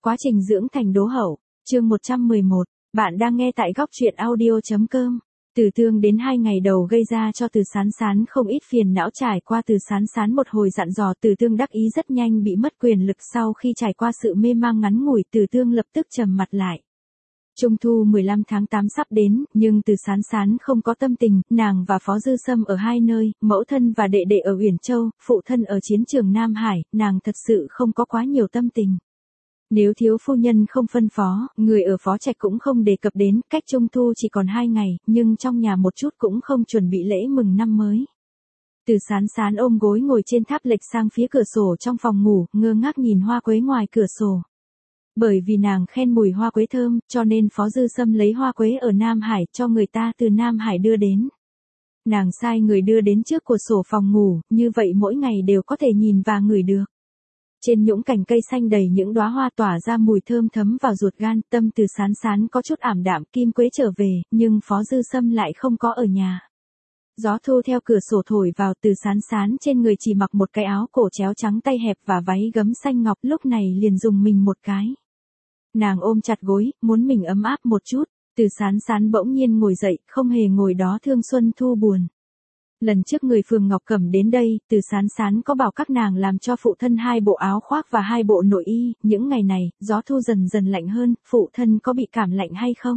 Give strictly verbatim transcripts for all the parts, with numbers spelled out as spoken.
Quá trình dưỡng thành đố hậu, chương một trăm mười một, bạn đang nghe tại góc truyện audio.com. Từ Tương đến hai ngày đầu gây ra cho Từ Sán Sán không ít phiền não. Trải qua Từ Sán Sán một hồi dặn dò, Từ Tương đắc ý rất nhanh bị mất quyền lực. Sau khi trải qua sự mê mang ngắn ngủi, Từ Tương lập tức trầm mặt lại. Trung thu mười lăm tháng tám sắp đến, nhưng Từ Sán Sán không có tâm tình. Nàng và Phó Dư Sâm ở hai nơi, mẫu thân và đệ đệ ở Uyển Châu, phụ thân ở chiến trường Nam Hải, nàng thật sự không có quá nhiều tâm tình. Nếu thiếu phu nhân không phân phó, người ở Phó Trạch cũng không đề cập đến. Cách Trung thu chỉ còn hai ngày, nhưng trong nhà một chút cũng không chuẩn bị lễ mừng năm mới. Từ Sán Sán ôm gối ngồi trên tháp lệch sang phía cửa sổ trong phòng ngủ, ngơ ngác nhìn hoa quế ngoài cửa sổ. Bởi vì nàng khen mùi hoa quế thơm, cho nên Phó Dư Sâm lấy hoa quế ở Nam Hải cho người ta từ Nam Hải đưa đến. Nàng sai người đưa đến trước cửa sổ phòng ngủ, như vậy mỗi ngày đều có thể nhìn và ngửi được. Trên những cành cây xanh đầy những đóa hoa tỏa ra mùi thơm thấm vào ruột gan. Tâm Từ Sán Sán có chút ảm đạm. Kim Quế trở về, nhưng Phó Dư Sâm lại không có ở nhà. Gió thu theo cửa sổ thổi vào. Từ Sán Sán trên người chỉ mặc một cái áo cổ chéo trắng tay hẹp và váy gấm xanh ngọc, lúc này liền dùng mình một cái. Nàng ôm chặt gối, muốn mình ấm áp một chút. Từ Sán Sán bỗng nhiên ngồi dậy, không hề ngồi đó thương xuân thu buồn. Lần trước người phường Ngọc Cẩm đến đây, Từ Sán Sán có bảo các nàng làm cho phụ thân hai bộ áo khoác và hai bộ nội y. Những ngày này, gió thu dần dần lạnh hơn, phụ thân có bị cảm lạnh hay không?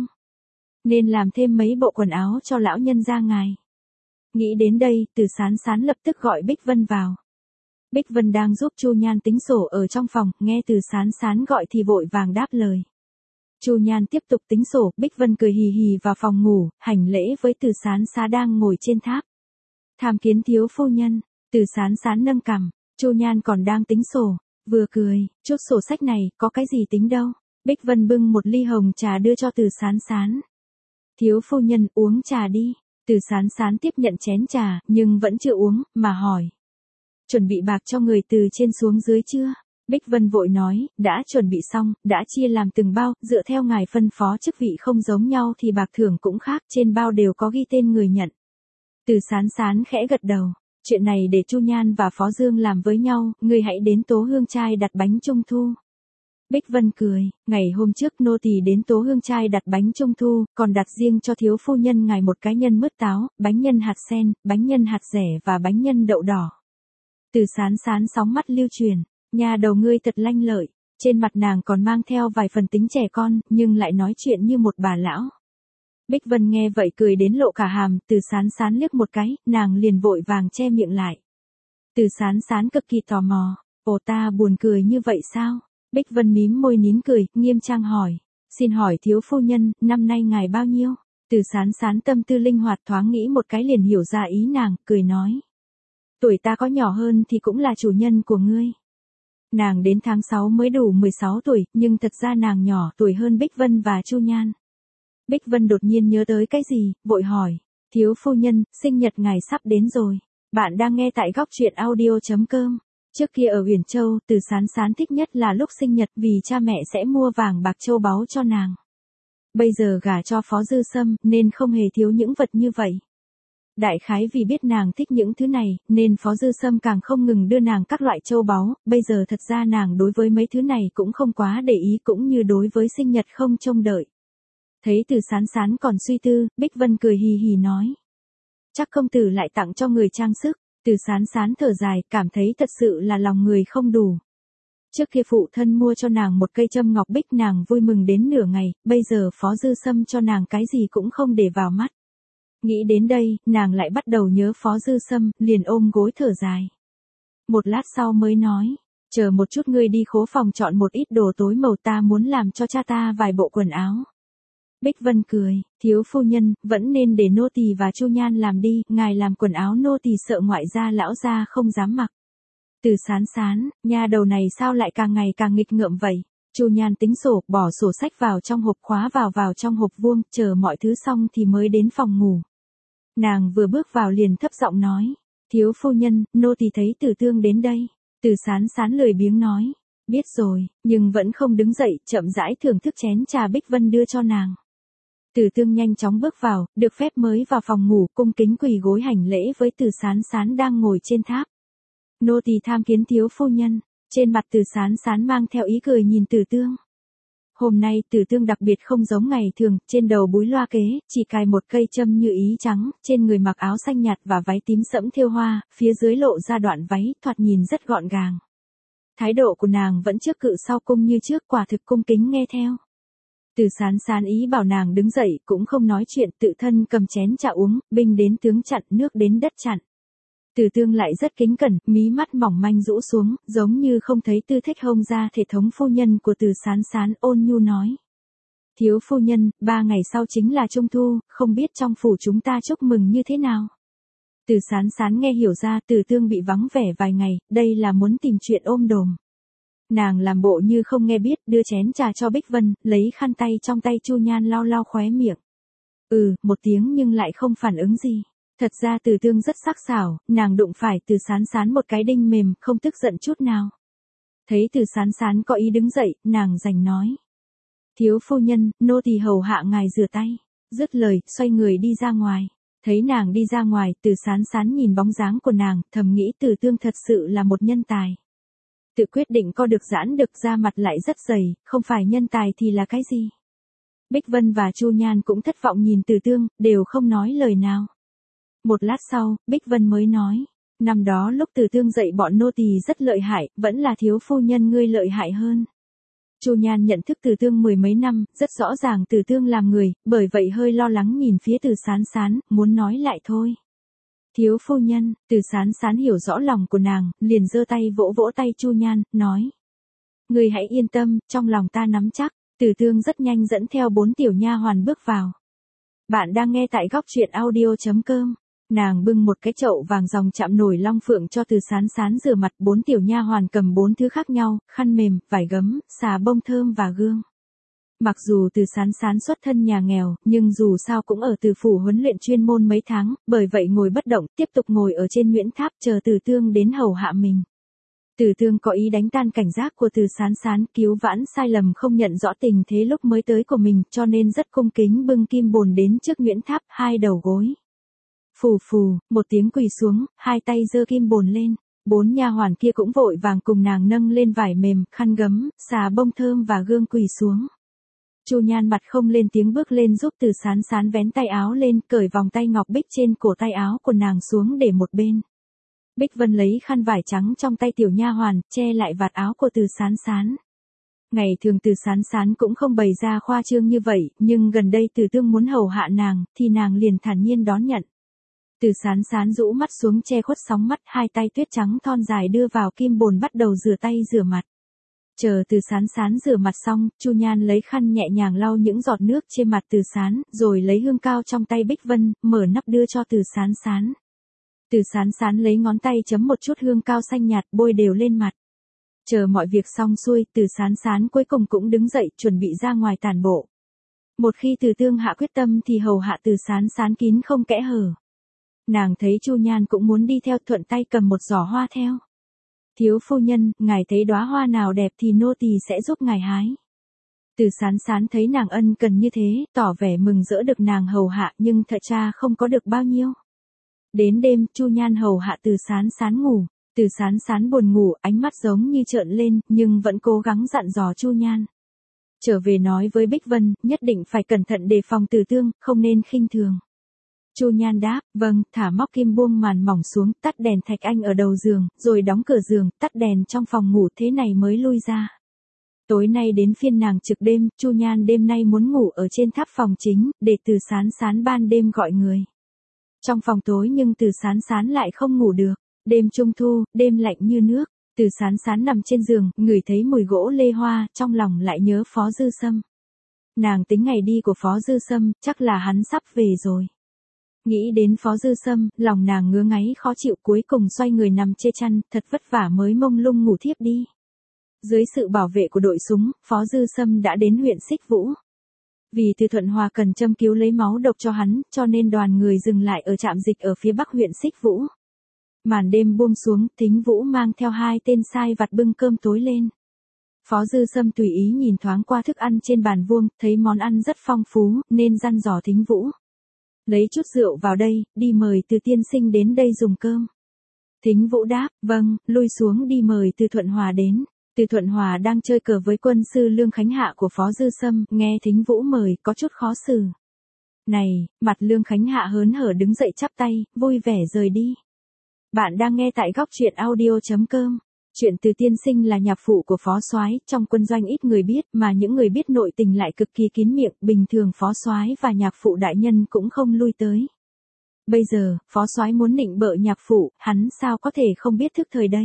Nên làm thêm mấy bộ quần áo cho lão nhân gia ngài. Nghĩ đến đây, Từ Sán Sán lập tức gọi Bích Vân vào. Bích Vân đang giúp Chu Nhan tính sổ ở trong phòng, nghe Từ Sán Sán gọi thì vội vàng đáp lời. Chu Nhan tiếp tục tính sổ, Bích Vân cười hì hì vào phòng ngủ, hành lễ với Từ Sán Sán đang ngồi trên tháp. Tham kiến thiếu phu nhân. Từ Sán Sán nâng cằm. Chu Nhan còn đang tính sổ, vừa cười, chút sổ sách này, có cái gì tính đâu. Bích Vân bưng một ly hồng trà đưa cho Từ Sán Sán. Thiếu phu nhân, uống trà đi. Từ Sán Sán tiếp nhận chén trà, nhưng vẫn chưa uống, mà hỏi. Chuẩn bị bạc cho người từ trên xuống dưới chưa? Bích Vân vội nói, đã chuẩn bị xong, đã chia làm từng bao, dựa theo ngài phân phó chức vị không giống nhau thì bạc thưởng cũng khác, trên bao đều có ghi tên người nhận. Từ Sán Sán khẽ gật đầu, chuyện này để Chu Nhan và Phó Dương làm với nhau, người hãy đến Tố Hương Trai đặt bánh trung thu. Bích Vân cười, ngày hôm trước nô tỳ đến Tố Hương Trai đặt bánh trung thu, còn đặt riêng cho thiếu phu nhân ngài một cái nhân mứt táo, bánh nhân hạt sen, bánh nhân hạt rẻ và bánh nhân đậu đỏ. Từ Sán Sán sóng mắt lưu truyền, nhà đầu ngươi thật lanh lợi, trên mặt nàng còn mang theo vài phần tính trẻ con, nhưng lại nói chuyện như một bà lão. Bích Vân nghe vậy cười đến lộ cả hàm. Từ Sán Sán liếc một cái, nàng liền vội vàng che miệng lại. Từ Sán Sán cực kỳ tò mò, ồ ta buồn cười như vậy sao? Bích Vân mím môi nín cười, nghiêm trang hỏi, xin hỏi thiếu phu nhân, năm nay ngài bao nhiêu? Từ Sán Sán tâm tư linh hoạt, thoáng nghĩ một cái liền hiểu ra ý nàng, cười nói. Tuổi ta có nhỏ hơn thì cũng là chủ nhân của ngươi. Nàng đến tháng sáu mới đủ mười sáu tuổi, nhưng thật ra nàng nhỏ tuổi hơn Bích Vân và Chu Nhan. Bích Vân đột nhiên nhớ tới cái gì, vội hỏi, thiếu phu nhân, sinh nhật ngài sắp đến rồi. Bạn đang nghe tại góc truyện audio.com. Trước kia ở Uyển Châu, Từ Sán Sán thích nhất là lúc sinh nhật vì cha mẹ sẽ mua vàng bạc châu báu cho nàng. Bây giờ gả cho Phó Dư Sâm, nên không hề thiếu những vật như vậy. Đại khái vì biết nàng thích những thứ này, nên Phó Dư Sâm càng không ngừng đưa nàng các loại châu báu. Bây giờ thật ra nàng đối với mấy thứ này cũng không quá để ý, cũng như đối với sinh nhật không trông đợi. Thấy Từ Sán Sán còn suy tư, Bích Vân cười hì hì nói. Chắc công tử lại tặng cho người trang sức. Từ Sán Sán thở dài, cảm thấy thật sự là lòng người không đủ. Trước kia phụ thân mua cho nàng một cây châm ngọc bích, nàng vui mừng đến nửa ngày, bây giờ Phó Dư Sâm cho nàng cái gì cũng không để vào mắt. Nghĩ đến đây, nàng lại bắt đầu nhớ Phó Dư Sâm, liền ôm gối thở dài. Một lát sau mới nói, chờ một chút ngươi đi khố phòng chọn một ít đồ tối màu, ta muốn làm cho cha ta vài bộ quần áo. Bích Vân cười, thiếu phu nhân, vẫn nên để nô tỳ và Chu Nhan làm đi, ngài làm quần áo nô tỳ sợ ngoại gia lão gia không dám mặc. Từ Sán Sán, nhà đầu này sao lại càng ngày càng nghịch ngợm vậy? Chu Nhan tính sổ, bỏ sổ sách vào trong hộp, khóa vào vào trong hộp vuông, chờ mọi thứ xong thì mới đến phòng ngủ. Nàng vừa bước vào liền thấp giọng nói, thiếu phu nhân, nô tỳ thấy Từ Tương đến đây. Từ Sán Sán lười biếng nói, biết rồi, nhưng vẫn không đứng dậy, chậm rãi thưởng thức chén trà Bích Vân đưa cho nàng. Từ Tương nhanh chóng bước vào, được phép mới vào phòng ngủ, cung kính quỳ gối hành lễ với Từ Sán Sán đang ngồi trên tháp. Nô tỳ tham kiến thiếu phu nhân. Trên mặt Từ Sán Sán mang theo ý cười nhìn Từ Tương. Hôm nay Từ Tương đặc biệt không giống ngày thường, trên đầu búi loa kế, chỉ cài một cây châm như ý trắng, trên người mặc áo xanh nhạt và váy tím sẫm thêu hoa, phía dưới lộ ra đoạn váy, thoạt nhìn rất gọn gàng. Thái độ của nàng vẫn trước cự sau cung như trước, quả thực cung kính nghe theo. Từ Sán Sán ý bảo nàng đứng dậy, cũng không nói chuyện, tự thân cầm chén trà uống, binh đến tướng chặn, nước đến đất chặn. Từ Tương lại rất kính cẩn, mí mắt mỏng manh rũ xuống, giống như không thấy Tư Thích Hông ra thể thống phu nhân của Từ Sán Sán ôn nhu nói. Thiếu phu nhân, ba ngày sau chính là Trung Thu, không biết trong phủ chúng ta chúc mừng như thế nào. Từ Sán Sán nghe hiểu ra Từ Tương bị vắng vẻ vài ngày, đây là muốn tìm chuyện ôm đồm. Nàng làm bộ như không nghe biết, đưa chén trà cho Bích Vân, lấy khăn tay trong tay Chu Nhan lau lau khóe miệng. Ừ, một tiếng nhưng lại không phản ứng gì. Thật ra Từ Tương rất sắc sảo, nàng đụng phải Từ Sán Sán một cái đinh mềm, không tức giận chút nào. Thấy Từ Sán Sán có ý đứng dậy, nàng giành nói. Thiếu phu nhân, nô tỳ hầu hạ ngài rửa tay. Dứt lời, xoay người đi ra ngoài. Thấy nàng đi ra ngoài, Từ Sán Sán nhìn bóng dáng của nàng, thầm nghĩ Từ Tương thật sự là một nhân tài. Tự quyết định co được giãn được, ra mặt lại rất dày, không phải nhân tài thì là cái gì. Bích Vân và Chu Nhan cũng thất vọng nhìn Từ Tương, đều không nói lời nào. Một lát sau, Bích Vân mới nói, năm đó lúc Từ Tương dạy bọn nô tỳ rất lợi hại, vẫn là thiếu phu nhân ngươi lợi hại hơn. Chu Nhan nhận thức Từ Tương mười mấy năm, rất rõ ràng Từ Tương làm người, bởi vậy hơi lo lắng nhìn phía Từ Sán Sán, muốn nói lại thôi. Thiếu phu nhân, Từ Sán Sán hiểu rõ lòng của nàng, liền giơ tay vỗ vỗ tay Chu Nhan, nói. Ngươi hãy yên tâm, trong lòng ta nắm chắc. Từ Tương rất nhanh dẫn theo bốn tiểu nha hoàn bước vào. Bạn đang nghe tại góc truyện audio chấm com. Nàng bưng một cái chậu vàng ròng chạm nổi long phượng cho Từ Sán Sán rửa mặt, bốn tiểu nha hoàn cầm bốn thứ khác nhau, khăn mềm, vải gấm, xà bông thơm và gương. Mặc dù Từ Sán Sán xuất thân nhà nghèo, nhưng dù sao cũng ở Từ phủ huấn luyện chuyên môn mấy tháng, bởi vậy ngồi bất động, tiếp tục ngồi ở trên Nguyễn Tháp chờ Từ Tương đến hầu hạ mình. Từ Tương có ý đánh tan cảnh giác của Từ Sán Sán, cứu vãn sai lầm không nhận rõ tình thế lúc mới tới của mình, cho nên rất cung kính bưng kim bồn đến trước Nguyễn Tháp, hai đầu gối. Phù phù, một tiếng quỳ xuống, hai tay giơ kim bồn lên, bốn nha hoàn kia cũng vội vàng cùng nàng nâng lên vải mềm, khăn gấm, xà bông thơm và gương quỳ xuống. Chu Nhan mặt không lên tiếng bước lên giúp Từ Sán Sán vén tay áo lên, cởi vòng tay ngọc bích trên cổ tay áo của nàng xuống để một bên. Bích Vân lấy khăn vải trắng trong tay tiểu nha hoàn, che lại vạt áo của Từ Sán Sán. Ngày thường Từ Sán Sán cũng không bày ra khoa trương như vậy, nhưng gần đây Từ Tương muốn hầu hạ nàng, thì nàng liền thản nhiên đón nhận. Từ Sán Sán rũ mắt xuống che khuất sóng mắt, hai tay tuyết trắng thon dài đưa vào kim bồn bắt đầu rửa tay rửa mặt. Chờ Từ Sán Sán rửa mặt xong, Chu Nhan lấy khăn nhẹ nhàng lau những giọt nước trên mặt Từ Sán, rồi lấy hương cao trong tay Bích Vân, mở nắp đưa cho Từ Sán Sán. Từ Sán Sán lấy ngón tay chấm một chút hương cao xanh nhạt bôi đều lên mặt. Chờ mọi việc xong xuôi, Từ Sán Sán cuối cùng cũng đứng dậy chuẩn bị ra ngoài tản bộ. Một khi Từ Tương hạ quyết tâm thì hầu hạ Từ Sán Sán kín không kẽ hở. Nàng thấy Chu Nhan cũng muốn đi theo, thuận tay cầm một giỏ hoa theo. Thiếu phu nhân, ngài thấy đóa hoa nào đẹp thì nô tỳ sẽ giúp ngài hái. Từ Sán Sán thấy nàng ân cần như thế, tỏ vẻ mừng rỡ được nàng hầu hạ, nhưng thật ra không có được bao nhiêu. Đến đêm, Chu Nhan hầu hạ Từ Sán Sán ngủ. Từ Sán Sán buồn ngủ, ánh mắt giống như trợn lên, nhưng vẫn cố gắng dặn dò Chu Nhan. Trở về nói với Bích Vân, nhất định phải cẩn thận đề phòng Từ Tương, không nên khinh thường. Chu Nhan đáp, vâng, thả móc kim buông màn mỏng xuống, tắt đèn thạch anh ở đầu giường, rồi đóng cửa giường, tắt đèn trong phòng ngủ, thế này mới lui ra. Tối nay đến phiên nàng trực đêm, Chu Nhan đêm nay muốn ngủ ở trên tháp phòng chính, để Từ Sán Sán ban đêm gọi người. Trong phòng tối nhưng Từ Sán Sán lại không ngủ được. Đêm Trung Thu, đêm lạnh như nước, Từ Sán Sán nằm trên giường, ngửi thấy mùi gỗ lê hoa, trong lòng lại nhớ Phó Dư Sâm. Nàng tính ngày đi của Phó Dư Sâm, chắc là hắn sắp về rồi. Nghĩ đến Phó Dư Sâm, lòng nàng ngứa ngáy khó chịu, cuối cùng xoay người nằm chê chăn, thật vất vả mới mông lung ngủ thiếp đi. Dưới sự bảo vệ của đội súng, Phó Dư Sâm đã đến huyện Xích Vũ. Vì Từ Thuận Hòa cần châm cứu lấy máu độc cho hắn, cho nên đoàn người dừng lại ở trạm dịch ở phía bắc huyện Xích Vũ. Màn đêm buông xuống, Thính Vũ mang theo hai tên sai vặt bưng cơm tối lên. Phó Dư Sâm tùy ý nhìn thoáng qua thức ăn trên bàn vuông, thấy món ăn rất phong phú, nên dặn dò Thính Vũ. Lấy chút rượu vào đây, đi mời Từ tiên sinh đến đây dùng cơm. Thính Vũ đáp, vâng, lui xuống đi mời Từ Thuận Hòa đến. Từ Thuận Hòa đang chơi cờ với quân sư Lương Khánh Hạ của Phó Dư Sâm, nghe Thính Vũ mời, có chút khó xử. Này, mặt Lương Khánh Hạ hớn hở đứng dậy chắp tay, vui vẻ rời đi. Bạn đang nghe tại góc truyện audio.com. Chuyện Từ Tiên Sinh là nhạc phụ của Phó Soái, trong quân doanh ít người biết, mà những người biết nội tình lại cực kỳ kín miệng, bình thường Phó Soái và nhạc phụ đại nhân cũng không lui tới. Bây giờ, Phó Soái muốn nịnh bợ nhạc phụ, hắn sao có thể không biết thức thời đây.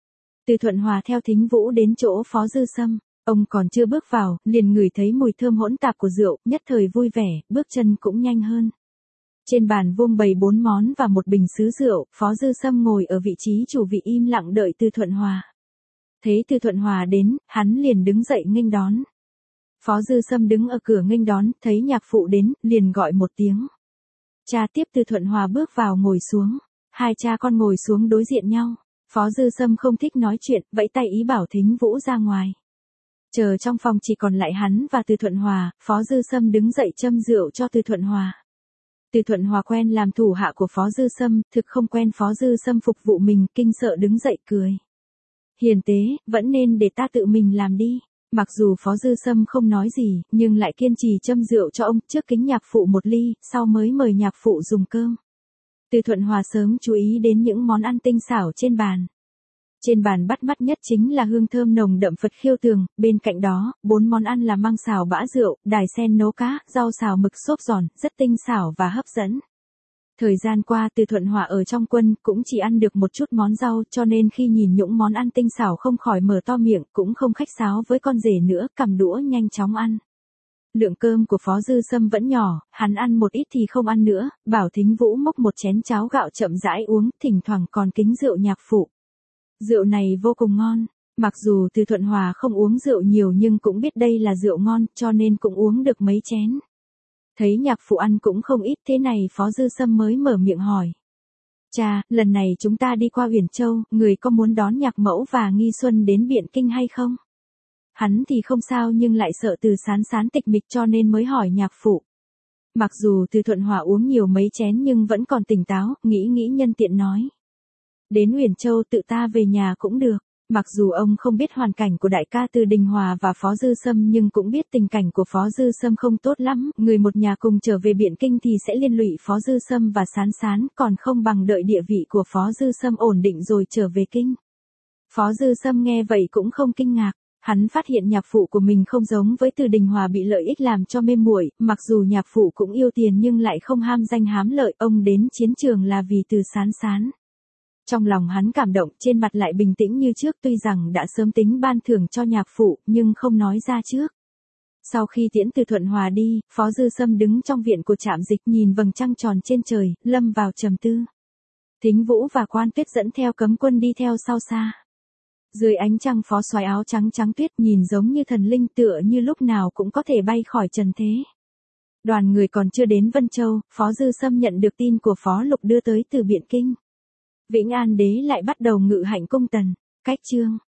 Từ Thuận Hòa theo Thính Vũ đến chỗ Phó Dư Sâm, ông còn chưa bước vào, liền ngửi thấy mùi thơm hỗn tạp của rượu, nhất thời vui vẻ, bước chân cũng nhanh hơn. Trên bàn vuông bày bốn món và một bình sứ rượu, Phó Dư Sâm ngồi ở vị trí chủ vị im lặng đợi Từ Thuận Hòa. Thấy Từ Thuận Hòa đến, hắn liền đứng dậy nghênh đón. Phó Dư Sâm đứng ở cửa nghênh đón, thấy nhạc phụ đến, liền gọi một tiếng. Cha. Tiếp Từ Thuận Hòa bước vào ngồi xuống. Hai cha con ngồi xuống đối diện nhau. Phó Dư Sâm không thích nói chuyện, vẫy tay ý bảo Thính Vũ ra ngoài. Chờ trong phòng chỉ còn lại hắn và Từ Thuận Hòa, Phó Dư Sâm đứng dậy châm rượu cho Từ Thuận Hòa. Từ Thuận Hòa quen làm thủ hạ của Phó Dư Sâm, thực không quen Phó Dư Sâm phục vụ mình, kinh sợ đứng dậy cười. Hiền tế, vẫn nên để ta tự mình làm đi. Mặc dù Phó Dư Sâm không nói gì, nhưng lại kiên trì châm rượu cho ông, trước kính nhạc phụ một ly, sau mới mời nhạc phụ dùng cơm. Từ Thuận Hòa sớm chú ý đến những món ăn tinh xảo trên bàn. Trên bàn bắt mắt nhất chính là hương thơm nồng đậm Phật khiêu tường, bên cạnh đó, bốn món ăn là măng xào bã rượu, đài sen nấu cá, rau xào mực xốp giòn, rất tinh xảo và hấp dẫn. Thời gian qua Từ Thuận Hòa ở trong quân cũng chỉ ăn được một chút món rau, cho nên khi nhìn những món ăn tinh xảo không khỏi mở to miệng, cũng không khách sáo với con rể nữa, cầm đũa nhanh chóng ăn. Lượng cơm của Phó Dư Sâm vẫn nhỏ, hắn ăn một ít thì không ăn nữa, bảo Thính Vũ múc một chén cháo gạo chậm rãi uống, thỉnh thoảng còn kính rượu nhạc phụ. Rượu này vô cùng ngon, mặc dù Từ Thuận Hòa không uống rượu nhiều nhưng cũng biết đây là rượu ngon, cho nên cũng uống được mấy chén. Thấy nhạc phụ ăn cũng không ít, thế này Phó Dư Sâm mới mở miệng hỏi. Cha, lần này chúng ta đi qua Uyển Châu, người có muốn đón nhạc mẫu và Nghi Xuân đến Biện Kinh hay không? Hắn thì không sao nhưng lại sợ Từ Sán Sán tịch mịch cho nên mới hỏi nhạc phụ. Mặc dù Từ Thuận Hòa uống nhiều mấy chén nhưng vẫn còn tỉnh táo, nghĩ nghĩ nhân tiện nói. Đến Uyển Châu tự ta về nhà cũng được. Mặc dù ông không biết hoàn cảnh của đại ca Từ Đình Hòa và Phó Dư Sâm nhưng cũng biết tình cảnh của Phó Dư Sâm không tốt lắm, người một nhà cùng trở về Biện Kinh thì sẽ liên lụy Phó Dư Sâm và Sán Sán, còn không bằng đợi địa vị của Phó Dư Sâm ổn định rồi trở về Kinh. Phó Dư Sâm nghe vậy cũng không kinh ngạc, hắn phát hiện nhạc phụ của mình không giống với Từ Đình Hòa bị lợi ích làm cho mê muội, mặc dù nhạc phụ cũng yêu tiền nhưng lại không ham danh hám lợi, ông đến chiến trường là vì Từ Sán Sán. Trong lòng hắn cảm động, trên mặt lại bình tĩnh như trước, tuy rằng đã sớm tính ban thưởng cho nhạc phụ, nhưng không nói ra trước. Sau khi tiễn Từ Thuận Hòa đi, Phó Dư Sâm đứng trong viện của trạm dịch nhìn vầng trăng tròn trên trời, lâm vào trầm tư. Thính Vũ và Quan Tuyết dẫn theo cấm quân đi theo sau xa. Dưới ánh trăng Phó Soái áo trắng trắng tuyết nhìn giống như thần linh, tựa như lúc nào cũng có thể bay khỏi trần thế. Đoàn người còn chưa đến Vân Châu, Phó Dư Sâm nhận được tin của Phó Lục đưa tới từ Biện Kinh. Vĩnh An đế lại bắt đầu ngự hạnh cung tần. Cách chương